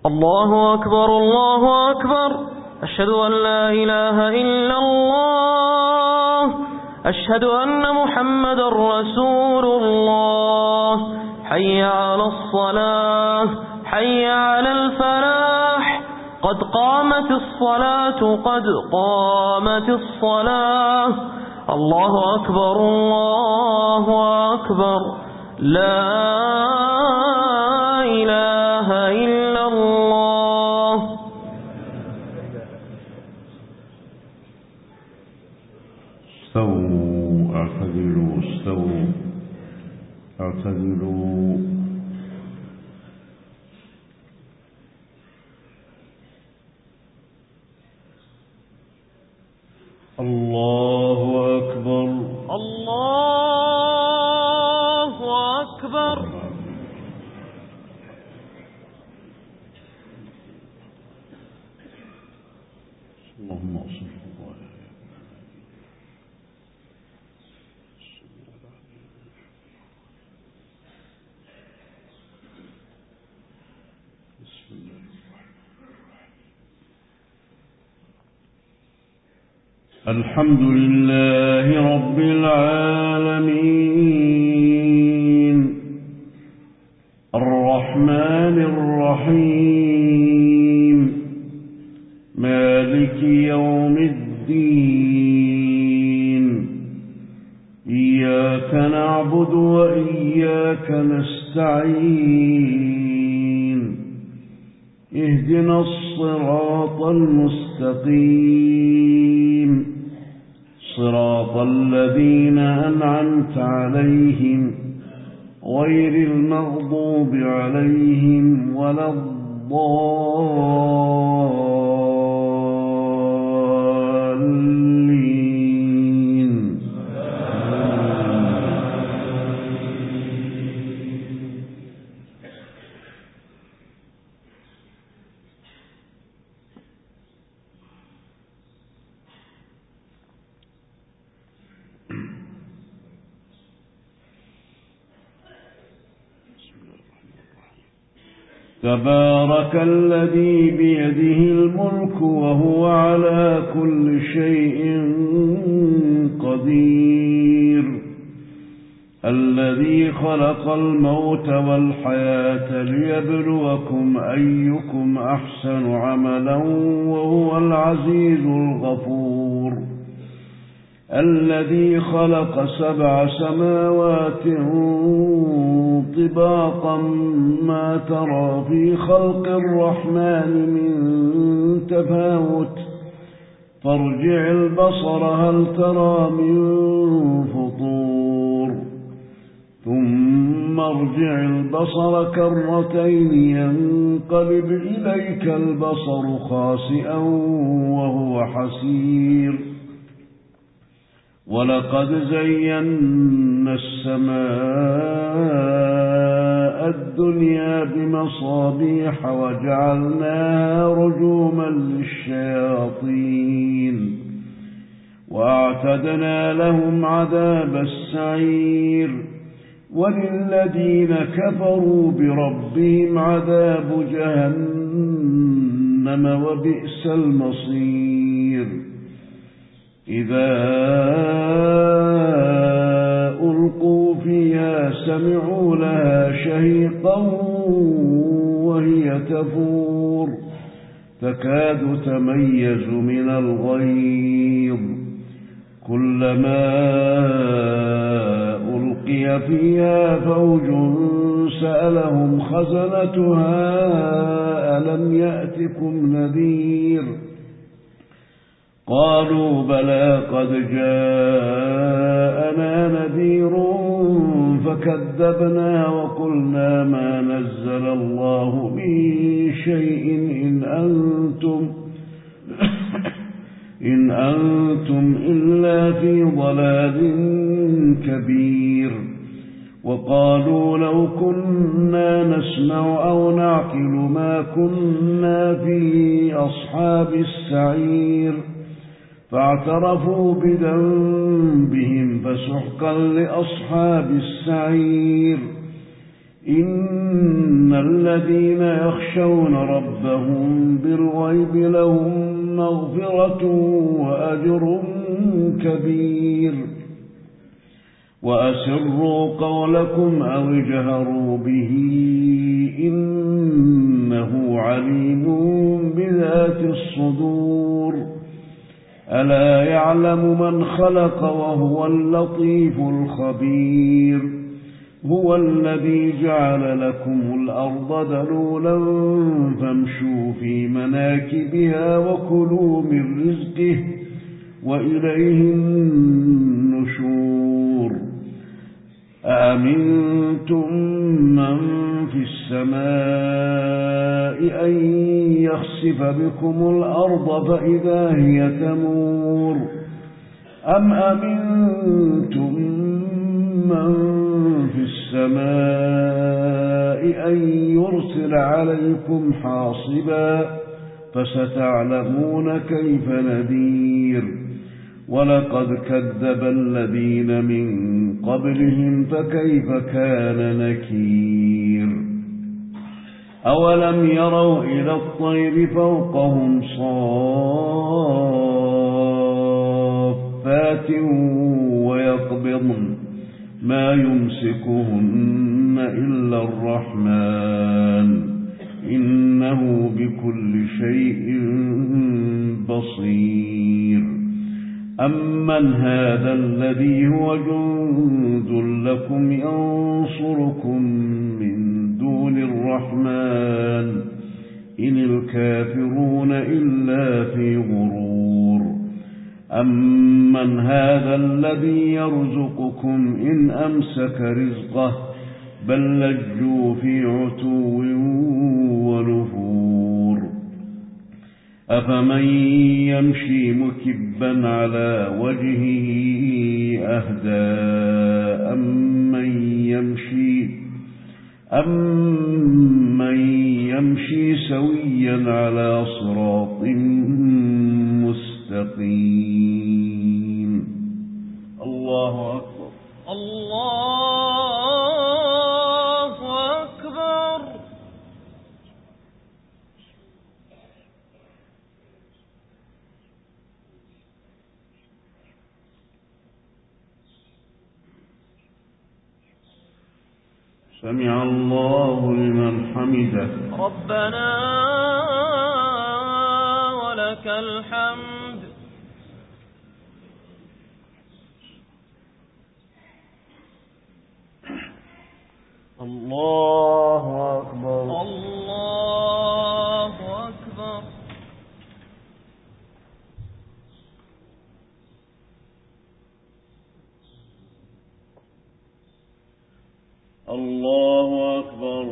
الله أكبر الله أكبر. أشهد أن لا إله إلا الله. أشهد أن محمد رسول الله. حي على الصلاة حي على الفلاح. قد قامت الصلاة قد قامت الصلاة. الله أكبر الله أكبر. لا إله إلا الله. استووا اعتدلوا استووا اعتدلوا. الله أكبر الله أكبر. اللهم صل على بسم الله الحمد لله رب العالمين الرحمن الرحيم مالك يوم الدين إياك نعبد وإياك نستعين اهدنا الصراط المستقيم صراط الذين أنعمت عليهم غير المغضوب عليهم ولا الضالين. تبارك الذي بيده الملك وهو على كل شيء قدير الذي خلق الموت والحياة ليبلوكم أيكم أحسن عملا وهو العزيز الغفور الذي خلق 7 سماوات طباقا ما ترى في خلق الرحمن من تفاوت فارجع البصر هل ترى من فطور ثم ارجع البصر كرتين ينقلب إليك البصر خاسئا وهو حسير ولقد زينا السماء الدنيا بمصابيح وجعلناها رجوما للشياطين وأعتدنا لهم عذاب السعير وللذين كفروا بربهم عذاب جهنم وبئس المصير. إذا ألقوا فيها سمعوا لها شهيقا وهي تفور تكاد تميز من الغيظ كلما ألقي فيها فوج سألهم خزنتها ألم يأتكم نذير قالوا بلى قد جاءنا نذير فكذبنا وقلنا ما نزل الله من شيء إن أنتم إلا في ضلال كبير وقالوا لو كنا نسمع أو نعقل ما كنا في أصحاب السعير فاعترفوا بذنبهم فسحقا لأصحاب السعير. إن الذين يخشون ربهم بالغيب لهم مغفرة وأجر كبير وأسروا قولكم أو اجهروا به إنه عليم بذات الصدور ألا يعلم من خلق وهو اللطيف الخبير هو الذي جعل لكم الأرض ذلولا فامشوا في مناكبها وكلوا من رزقه وإليه النشور أأمنتم من في السماء أن يخسف بكم الأرض فإذا هي تمور أم أمنتم من في السماء أن يرسل عليكم حاصبا فستعلمون كيف نذير ولقد كذب الذين من قبلهم فكيف كان نكير أولم يروا إلى الطير فوقهم صافات ويقبضن ما يمسكهن إلا الرحمن إنه بكل شيء بصير أمن هذا الذي هو جند لكم ينصركم من دون الرحمن إن الكافرون إلا في غرور أمن هذا الذي يرزقكم إن أمسك رزقه بل لجوا في عتو ونفور أفمن يمشي مكبا على وجهه أهدى أمن يمشي سويا على صراط مستقيم الله أكبر الله أكبر سمع الله لمن حمده ربنا ولك الحمد الله أكبر الله أكبر الله أكبر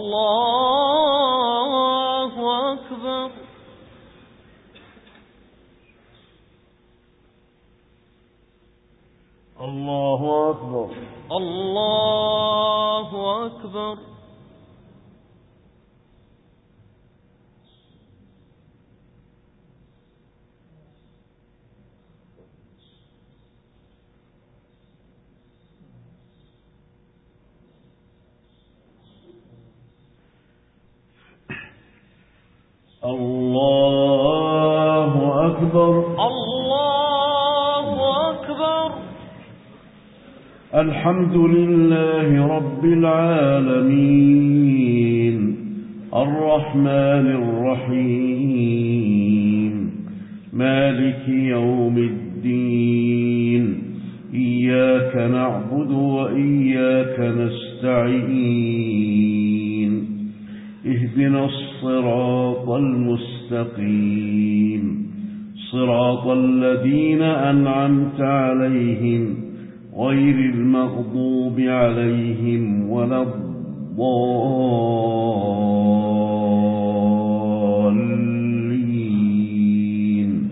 الله أكبر الله أكبر الله أكبر الله أكبر الله أكبر الحمد لله رب العالمين الرحمن الرحيم مالك يوم الدين إياك نعبد وإياك نستعين اهدنا الصراط المستقيم صراط الذين أنعمت عليهم غير المغضوب عليهم ولا الضالين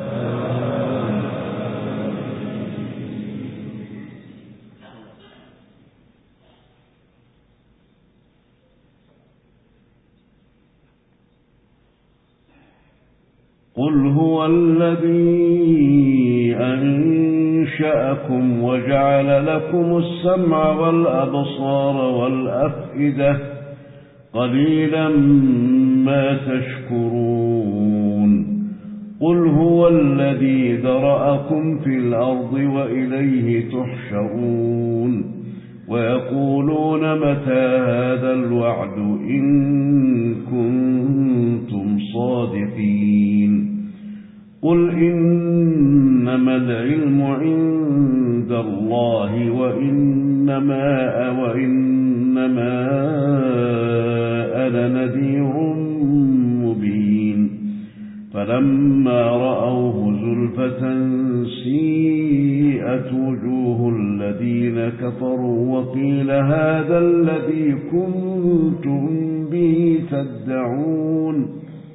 قل هو الذي أنشأكم وجعل لكم السمع والأبصار والأفئدة قليلا ما تشكرون قل هو الذي ذرأكم في الأرض وإليه تحشرون ويقولون متى هذا الوعد إن كنتم صادقين قل إنما العلم عند الله وإنما أنا نذير مبين فلما رأوه زلفة سيئت وجوه الذين كفروا وقيل هذا الذي كنتم به تدعون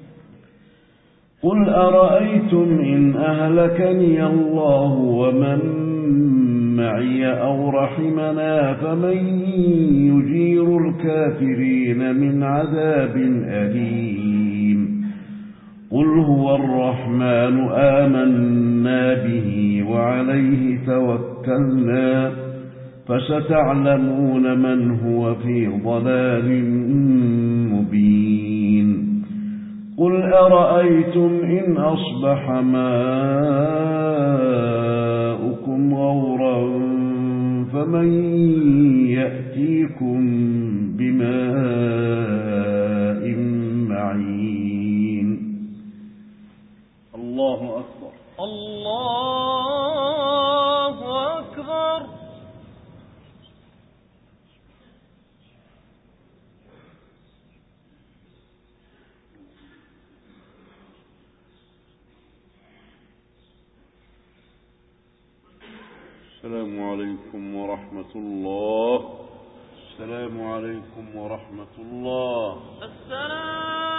قل أرأيتم إن أهلكني الله ومن معي أو رحمنا فمن يجير الكافرين من عذاب أليم قل هو الرحمن آمنا به وعليه توكلنا فستعلمون من هو في ضلال مبين قل أرأيتم إن أصبح ماؤكم غورا فمن يأتيكم بماء معين الله أكبر الله أكبر السلام عليكم ورحمة الله السلام عليكم ورحمة الله السلام